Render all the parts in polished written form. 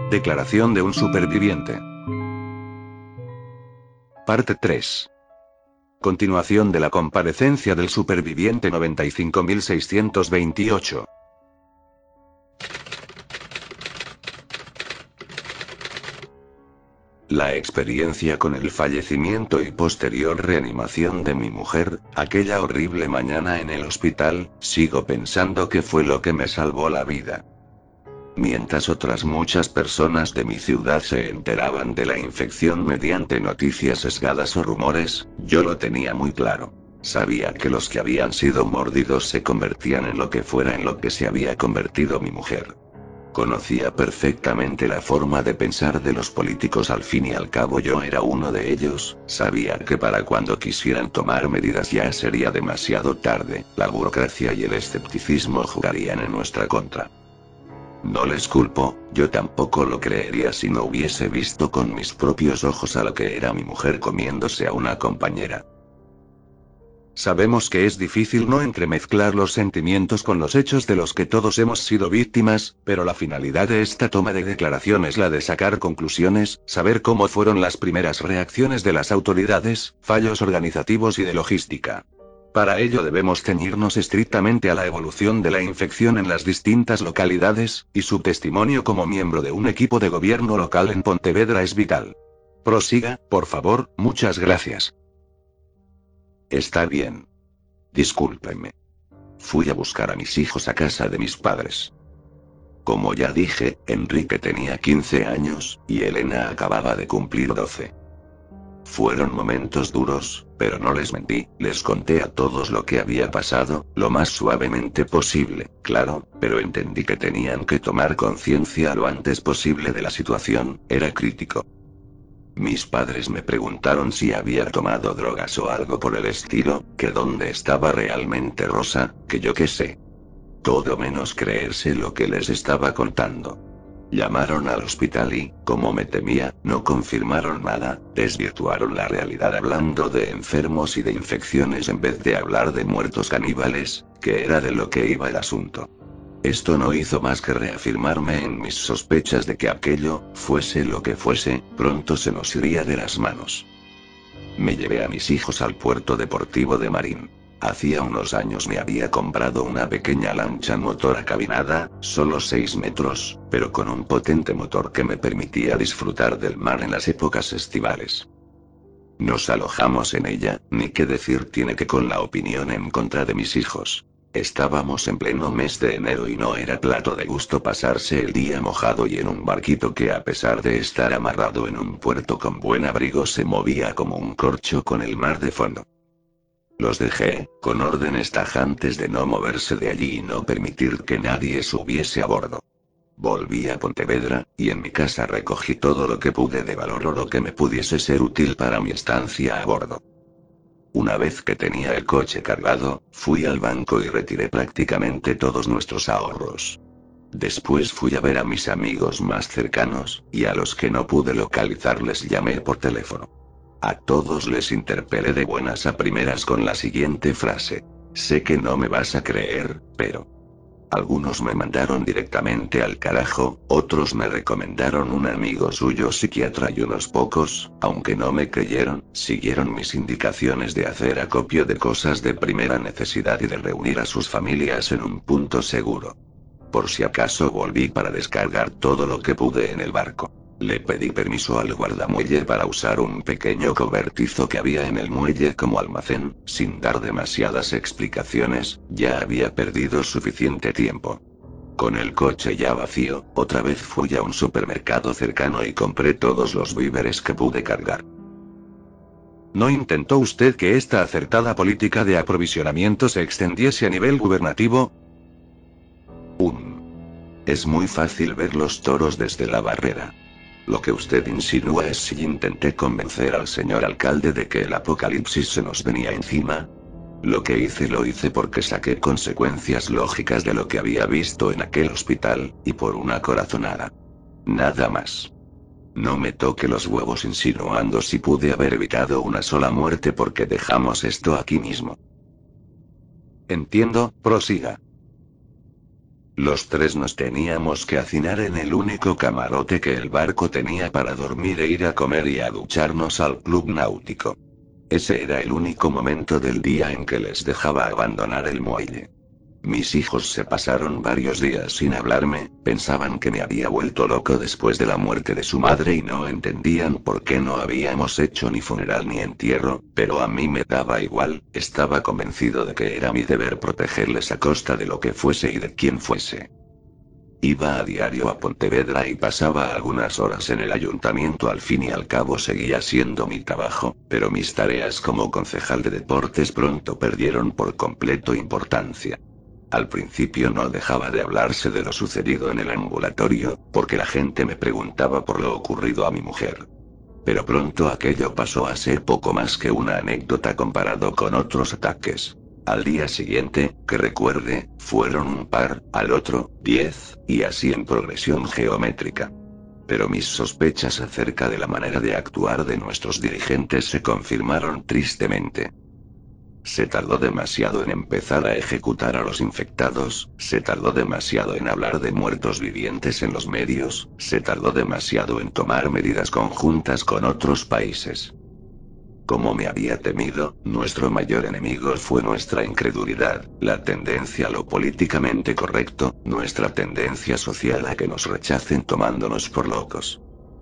Declaración de un superviviente. Parte 3. Continuación de la comparecencia del superviviente 95628. La experiencia con el fallecimiento y posterior reanimación de mi mujer, aquella horrible mañana en el hospital, sigo pensando que fue lo que me salvó la vida. Mientras otras muchas personas de mi ciudad se enteraban de la infección mediante noticias sesgadas o rumores, yo lo tenía muy claro. Sabía que los que habían sido mordidos se convertían en lo que fuera en lo que se había convertido mi mujer. Conocía perfectamente la forma de pensar de los políticos, al fin y al cabo yo era uno de ellos. Sabía que para cuando quisieran tomar medidas ya sería demasiado tarde, la burocracia y el escepticismo jugarían en nuestra contra. No les culpo, yo tampoco lo creería si no hubiese visto con mis propios ojos a lo que era mi mujer comiéndose a una compañera. Sabemos que es difícil no entremezclar los sentimientos con los hechos de los que todos hemos sido víctimas, pero la finalidad de esta toma de declaración es la de sacar conclusiones, saber cómo fueron las primeras reacciones de las autoridades, fallos organizativos y de logística. Para ello debemos ceñirnos estrictamente a la evolución de la infección en las distintas localidades, y su testimonio como miembro de un equipo de gobierno local en Pontevedra es vital. Prosiga, por favor, muchas gracias. Está bien. Discúlpeme. Fui a buscar a mis hijos a casa de mis padres. Como ya dije, Enrique tenía 15 años, y Elena acababa de cumplir 12. Fueron momentos duros, pero no les mentí, les conté a todos lo que había pasado, lo más suavemente posible, claro, pero entendí que tenían que tomar conciencia lo antes posible de la situación, era crítico. Mis padres me preguntaron si había tomado drogas o algo por el estilo, que dónde estaba realmente Rosa, que yo qué sé. Todo menos creerse lo que les estaba contando. Llamaron al hospital y, como me temía, no confirmaron nada, desvirtuaron la realidad hablando de enfermos y de infecciones en vez de hablar de muertos caníbales, que era de lo que iba el asunto. Esto no hizo más que reafirmarme en mis sospechas de que aquello, fuese lo que fuese, pronto se nos iría de las manos. Me llevé a mis hijos al puerto deportivo de Marín. Hacía unos años me había comprado una pequeña lancha motor acabinada, solo 6 metros, pero con un potente motor que me permitía disfrutar del mar en las épocas estivales. Nos alojamos en ella, ni qué decir tiene que con la opinión en contra de mis hijos. Estábamos en pleno mes de enero y no era plato de gusto pasarse el día mojado y en un barquito que a pesar de estar amarrado en un puerto con buen abrigo se movía como un corcho con el mar de fondo. Los dejé, con órdenes tajantes de no moverse de allí y no permitir que nadie subiese a bordo. Volví a Pontevedra, y en mi casa recogí todo lo que pude de valor o lo que me pudiese ser útil para mi estancia a bordo. Una vez que tenía el coche cargado, fui al banco y retiré prácticamente todos nuestros ahorros. Después fui a ver a mis amigos más cercanos, y a los que no pude localizar les llamé por teléfono. A todos les interpelé de buenas a primeras con la siguiente frase: sé que no me vas a creer, pero... Algunos me mandaron directamente al carajo, otros me recomendaron un amigo suyo psiquiatra y unos pocos, aunque no me creyeron, siguieron mis indicaciones de hacer acopio de cosas de primera necesidad y de reunir a sus familias en un punto seguro. Por si acaso volví para descargar todo lo que pude en el barco. Le pedí permiso al guardamuelle para usar un pequeño cobertizo que había en el muelle como almacén, sin dar demasiadas explicaciones, ya había perdido suficiente tiempo. Con el coche ya vacío, otra vez fui a un supermercado cercano y compré todos los víveres que pude cargar. ¿No intentó usted que esta acertada política de aprovisionamiento se extendiese a nivel gubernativo? Es muy fácil ver los toros desde la barrera. Lo que usted insinúa es si intenté convencer al señor alcalde de que el apocalipsis se nos venía encima. Lo que hice lo hice porque saqué consecuencias lógicas de lo que había visto en aquel hospital, y por una corazonada. Nada más. No me toque los huevos insinuando si pude haber evitado una sola muerte porque dejamos esto aquí mismo. Entiendo, prosiga. Los tres nos teníamos que hacinar en el único camarote que el barco tenía para dormir e ir a comer y a ducharnos al club náutico. Ese era el único momento del día en que les dejaba abandonar el muelle. Mis hijos se pasaron varios días sin hablarme, pensaban que me había vuelto loco después de la muerte de su madre y no entendían por qué no habíamos hecho ni funeral ni entierro, pero a mí me daba igual, estaba convencido de que era mi deber protegerles a costa de lo que fuese y de quien fuese. Iba a diario a Pontevedra y pasaba algunas horas en el ayuntamiento, al fin y al cabo seguía siendo mi trabajo, pero mis tareas como concejal de deportes pronto perdieron por completo importancia. Al principio no dejaba de hablarse de lo sucedido en el ambulatorio, porque la gente me preguntaba por lo ocurrido a mi mujer. Pero pronto aquello pasó a ser poco más que una anécdota comparado con otros ataques. Al día siguiente, que recuerde, fueron un par, al otro, 10, y así en progresión geométrica. Pero mis sospechas acerca de la manera de actuar de nuestros dirigentes se confirmaron tristemente. Se tardó demasiado en empezar a ejecutar a los infectados, se tardó demasiado en hablar de muertos vivientes en los medios, se tardó demasiado en tomar medidas conjuntas con otros países. Como me había temido, nuestro mayor enemigo fue nuestra incredulidad, la tendencia a lo políticamente correcto, nuestra tendencia social a que nos rechacen tomándonos por locos.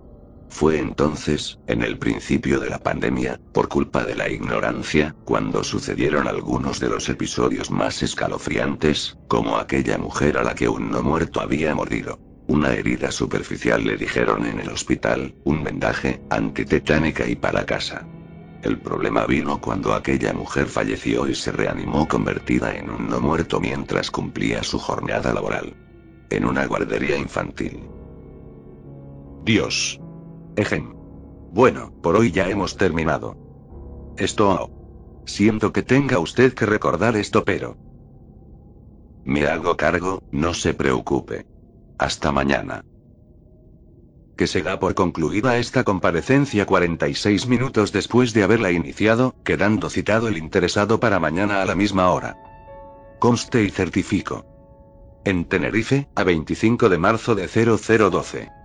Fue entonces, en el principio de la pandemia, por culpa de la ignorancia, cuando sucedieron algunos de los episodios más escalofriantes, como aquella mujer a la que un no muerto había mordido. Una herida superficial le dijeron en el hospital, un vendaje, antitetánica y para casa. El problema vino cuando aquella mujer falleció y se reanimó convertida en un no muerto mientras cumplía su jornada laboral. En una guardería infantil. Dios. Ejem. Bueno, por hoy ya hemos terminado. Siento que tenga usted que recordar esto, pero... Me hago cargo, no se preocupe. Hasta mañana. Que se da por concluida esta comparecencia 46 minutos después de haberla iniciado, quedando citado el interesado para mañana a la misma hora. Conste y certifico. En Tenerife, a 25 de marzo de 0012.